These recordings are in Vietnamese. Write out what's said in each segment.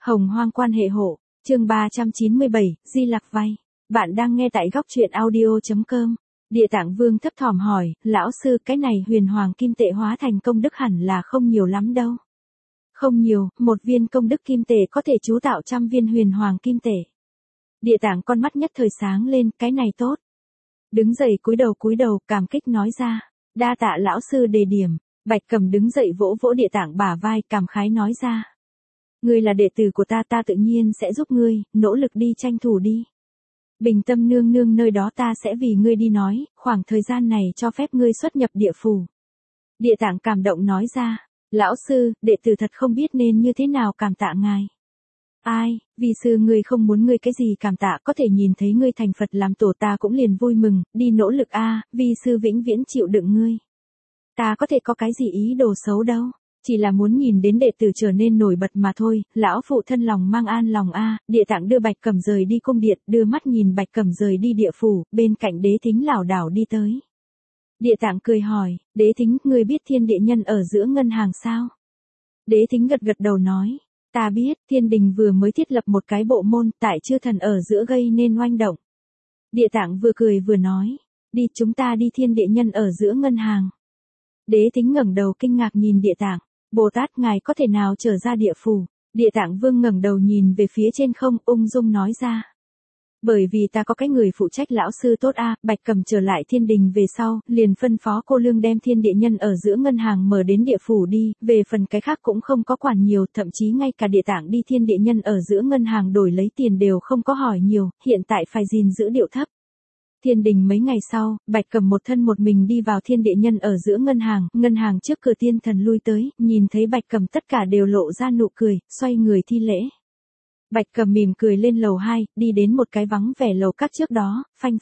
Hồng hoang quan hệ hộ, chương 397, Di Lặc vay. Bạn đang nghe tại góc truyện audio.com. Địa Tạng Vương thấp thỏm hỏi, lão sư cái này huyền hoàng kim tệ hóa thành công đức hẳn là không nhiều lắm đâu. Không nhiều, một viên công đức kim tệ có thể chú tạo 100 viên huyền hoàng kim tệ. Địa Tạng con mắt nhất thời sáng lên, cái này tốt. Đứng dậy cúi đầu cảm kích nói ra, đa tạ lão sư đề điểm. Bạch Cầm đứng dậy vỗ vỗ Địa Tạng bả vai cảm khái nói ra. Ngươi là đệ tử của ta tự nhiên sẽ giúp ngươi, nỗ lực đi tranh thủ đi. Bình Tâm nương nương nơi đó ta sẽ vì ngươi đi nói, khoảng thời gian này cho phép ngươi xuất nhập địa phủ. Địa Tạng cảm động nói ra, lão sư, đệ tử thật không biết nên như thế nào cảm tạ ngài. Ai, vì sư ngươi không muốn ngươi cái gì cảm tạ, có thể nhìn thấy ngươi thành Phật làm tổ ta cũng liền vui mừng, đi nỗ lực vì sư vĩnh viễn chịu đựng ngươi. Ta có thể có cái gì ý đồ xấu đâu. Chỉ là muốn nhìn đến đệ tử trở nên nổi bật mà thôi, lão phụ thân lòng mang an lòng Địa Tạng đưa Bạch Cầm rời đi cung điện, đưa mắt nhìn Bạch Cầm rời đi địa phủ, bên cạnh Đế Thính lảo đảo đi tới. Địa Tạng cười hỏi, Đế Thính, ngươi biết thiên địa nhân ở giữa ngân hàng sao? Đế Thính gật đầu nói, ta biết, thiên đình vừa mới thiết lập một cái bộ môn, tại chư thần ở giữa gây nên oanh động. Địa Tạng vừa cười vừa nói, đi chúng ta đi thiên địa nhân ở giữa ngân hàng. Đế Thính ngẩng đầu kinh ngạc nhìn Địa Tạng. Bồ Tát ngài có thể nào trở ra địa phủ? Địa Tạng Vương ngẩng đầu nhìn về phía trên không, ung dung nói ra. Bởi vì ta có cái người phụ trách lão sư tốt Bạch Cầm trở lại thiên đình về sau, liền phân phó cô lương đem thiên địa nhân ở giữa ngân hàng mở đến địa phủ đi, về phần cái khác cũng không có quản nhiều, thậm chí ngay cả Địa Tạng đi thiên địa nhân ở giữa ngân hàng đổi lấy tiền đều không có hỏi nhiều, hiện tại phải gìn giữ điệu thấp. Thiên đình mấy ngày sau, Bạch Cầm một thân một mình đi vào thiên địa nhân ở giữa ngân hàng trước cửa tiên thần lui tới, nhìn thấy Bạch Cầm tất cả đều lộ ra nụ cười, xoay người thi lễ. Bạch Cầm mỉm cười lên lầu 2, đi đến một cái vắng vẻ lầu các trước đó, phanh.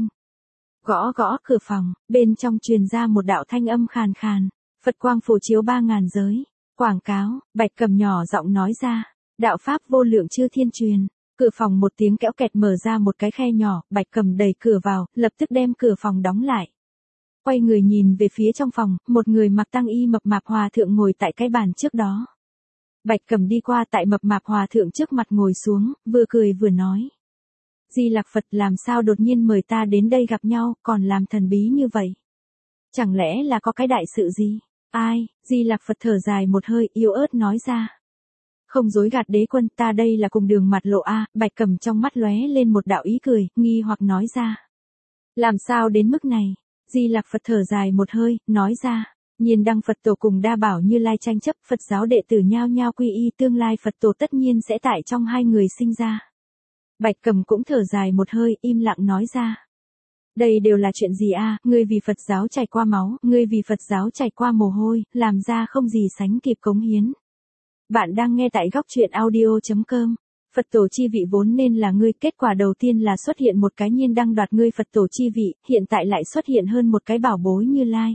Gõ cửa phòng, bên trong truyền ra một đạo thanh âm khàn khàn, Phật quang phổ chiếu 3000 giới, quảng cáo, Bạch Cầm nhỏ giọng nói ra, đạo pháp vô lượng chư thiên truyền. Cửa phòng một tiếng kéo kẹt mở ra một cái khe nhỏ, Bạch Cầm đẩy cửa vào, lập tức đem cửa phòng đóng lại. Quay người nhìn về phía trong phòng, một người mặc tăng y mập mạp hòa thượng ngồi tại cái bàn trước đó. Bạch Cầm đi qua tại mập mạp hòa thượng trước mặt ngồi xuống, vừa cười vừa nói. Di Lặc Phật làm sao đột nhiên mời ta đến đây gặp nhau, còn làm thần bí như vậy? Chẳng lẽ là có cái đại sự gì? Di Lặc Phật thở dài một hơi, yếu ớt nói ra. Không dối gạt đế quân, ta đây là cùng đường mặt lộ Bạch Cầm trong mắt lóe lên một đạo ý cười, nghi hoặc nói ra. Làm sao đến mức này? Di Lặc Phật thở dài một hơi, nói ra. Nhiên đăng Phật tổ cùng Đa Bảo Như Lai tranh chấp, Phật giáo đệ tử nhao nhao quy y, tương lai Phật tổ tất nhiên sẽ tại trong hai người sinh ra. Bạch Cầm cũng thở dài một hơi, im lặng nói ra. Đây đều là chuyện gì ngươi vì Phật giáo trải qua máu, ngươi vì Phật giáo trải qua mồ hôi, làm ra không gì sánh kịp cống hiến. Bạn đang nghe tại góc truyện audio.com. Phật tổ chi vị vốn nên là ngươi, kết quả đầu tiên là xuất hiện một cái nhiên đăng đoạt ngươi Phật tổ chi vị, hiện tại lại xuất hiện hơn một cái bảo bối Như Lai.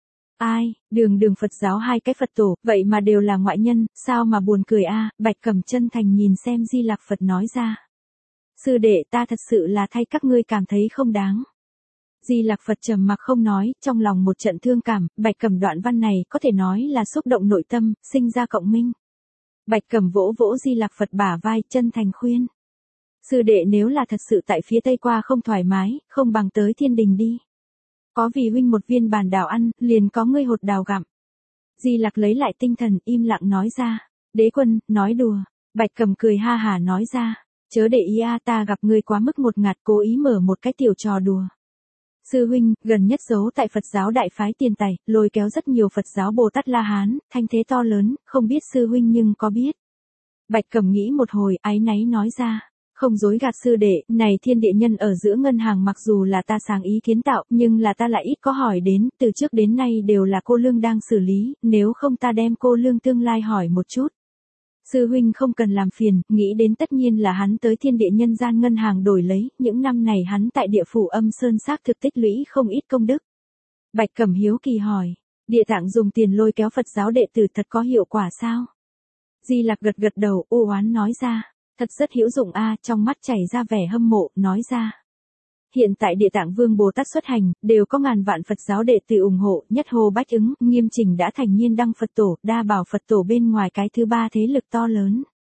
Đường Phật giáo hai cái Phật tổ, vậy mà đều là ngoại nhân, sao mà buồn cười Bạch Cầm chân thành nhìn xem Di Lặc Phật nói ra. Sư đệ, ta thật sự là thay các ngươi cảm thấy không đáng. Di Lặc Phật trầm mặc không nói, trong lòng một trận thương cảm, Bạch Cầm đoạn văn này có thể nói là xúc động nội tâm, sinh ra cộng minh. Bạch Cầm vỗ vỗ Di Lặc Phật bả vai, chân thành khuyên. Sư đệ nếu là thật sự tại phía Tây qua không thoải mái, không bằng tới thiên đình đi. Có vì huynh một viên bàn đào ăn, liền có ngươi hột đào gặm. Di Lặc lấy lại tinh thần, im lặng nói ra. Đế quân, nói đùa. Bạch Cầm cười ha hả nói ra. Chớ để ý ta gặp ngươi quá mức một ngạt, cố ý mở một cái tiểu trò đùa. Sư huynh, gần nhất giấu tại Phật giáo đại phái Tiền Tài, lôi kéo rất nhiều Phật giáo Bồ Tát La Hán, thanh thế to lớn, không biết sư huynh nhưng có biết. Bạch Cầm nghĩ một hồi, áy náy nói ra. Không dối gạt sư đệ, này thiên địa nhân ở giữa ngân hàng mặc dù là ta sáng ý kiến tạo, nhưng là ta lại ít có hỏi đến, từ trước đến nay đều là cô lương đang xử lý, nếu không ta đem cô lương tương lai hỏi một chút. Sư huynh không cần làm phiền, nghĩ đến tất nhiên là hắn tới thiên địa nhân gian ngân hàng đổi lấy, những năm này hắn tại địa phủ Âm Sơn xác thực tích lũy không ít công đức. Bạch Cầm hiếu kỳ hỏi, Địa Tạng dùng tiền lôi kéo Phật giáo đệ tử thật có hiệu quả sao? Di Lặc gật đầu, u oán nói ra, thật rất hữu dụng trong mắt chảy ra vẻ hâm mộ, nói ra. Hiện tại Địa Tạng Vương Bồ Tát xuất hành, đều có ngàn vạn Phật giáo đệ tử ủng hộ, nhất Hồ Bách Ứng, Nghiêm Trình đã thành Nhiên đăng Phật tổ, Đa Bảo Phật tổ bên ngoài cái thứ ba thế lực to lớn.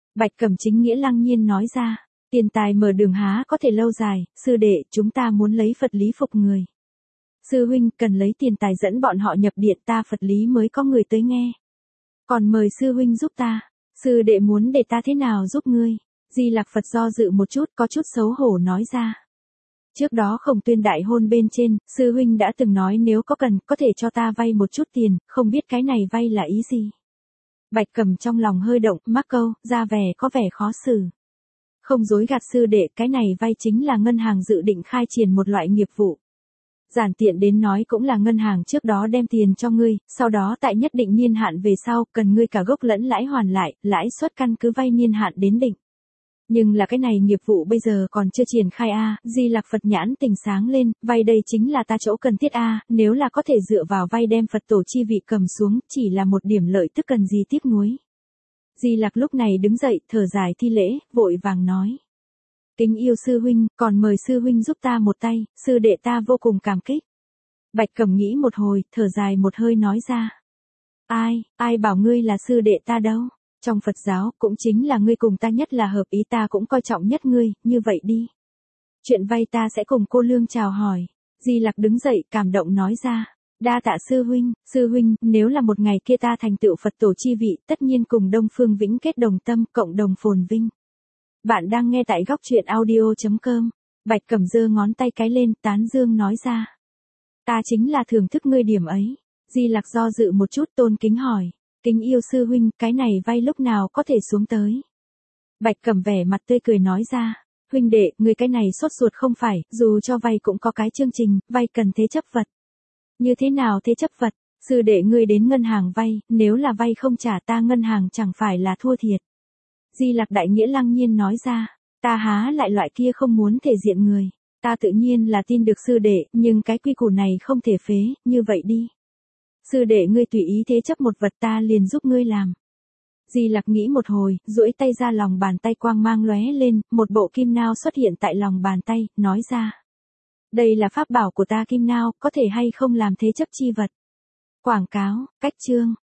Bạch Cẩm chính nghĩa lăng nhiên nói ra, tiền tài mở đường há có thể lâu dài, sư đệ, chúng ta muốn lấy Phật lý phục người. Sư huynh cần lấy tiền tài dẫn bọn họ nhập điện, ta Phật lý mới có người tới nghe. Còn mời sư huynh giúp ta, sư đệ muốn để ta thế nào giúp ngươi? Di Lặc Phật do dự một chút, có chút xấu hổ nói ra. Trước đó Khổng Tuyên đại hôn bên trên, sư huynh đã từng nói nếu có cần, có thể cho ta vay một chút tiền, không biết cái này vay là ý gì. Bạch Cẩm trong lòng hơi động, mắc câu, ra vẻ có vẻ khó xử. Không dối gạt sư đệ, cái này vay chính là ngân hàng dự định khai triển một loại nghiệp vụ. Giản tiện đến nói cũng là ngân hàng trước đó đem tiền cho ngươi, sau đó tại nhất định niên hạn về sau, cần ngươi cả gốc lẫn lãi hoàn lại, lãi suất căn cứ vay niên hạn đến định. Nhưng là cái này nghiệp vụ bây giờ còn chưa triển khai a. Di Lặc Phật nhãn tình sáng lên, vay đây chính là ta chỗ cần thiết a, nếu là có thể dựa vào vay đem Phật tổ chi vị cầm xuống, chỉ là một điểm lợi tức cần gì tiếc nuối. Di Lặc lúc này đứng dậy, thở dài thi lễ, vội vàng nói. Kính yêu sư huynh, còn mời sư huynh giúp ta một tay, sư đệ ta vô cùng cảm kích. Bạch Cẩm nghĩ một hồi, thở dài một hơi nói ra. Ai bảo ngươi là sư đệ ta đâu? Trong Phật giáo, cũng chính là ngươi cùng ta nhất là hợp ý, ta cũng coi trọng nhất ngươi, như vậy đi. Chuyện vay ta sẽ cùng cô Lương chào hỏi. Di Lặc đứng dậy, cảm động nói ra. Đa tạ sư huynh, nếu là một ngày kia ta thành tựu Phật tổ chi vị, tất nhiên cùng Đông Phương Vĩnh kết đồng tâm, cộng đồng phồn vinh. Bạn đang nghe tại góc truyện audio.com. Bạch Cẩm giơ ngón tay cái lên, tán dương nói ra. Ta chính là thưởng thức ngươi điểm ấy. Di Lặc do dự một chút, tôn kính hỏi. Kính yêu sư huynh, cái này vay lúc nào có thể xuống tới? Bạch Cẩm vẻ mặt tươi cười nói ra. Huynh đệ, ngươi cái này sốt ruột không phải, dù cho vay cũng có cái chương trình, vay cần thế chấp vật. Như thế nào thế chấp vật? Sư đệ ngươi đến ngân hàng vay, nếu là vay không trả ta ngân hàng chẳng phải là thua thiệt. Di Lặc đại nghĩa lăng nhiên nói ra, ta há lại loại kia không muốn thể diện người, ta tự nhiên là tin được sư đệ, nhưng cái quy củ này không thể phế, như vậy đi. Sư đệ ngươi tùy ý thế chấp một vật ta liền giúp ngươi làm. Di Lặc nghĩ một hồi, duỗi tay ra lòng bàn tay quang mang lóe lên, một bộ kim nao xuất hiện tại lòng bàn tay, nói ra. Đây là pháp bảo của ta kim nao, có thể hay không làm thế chấp chi vật. Quảng cáo, cách chương.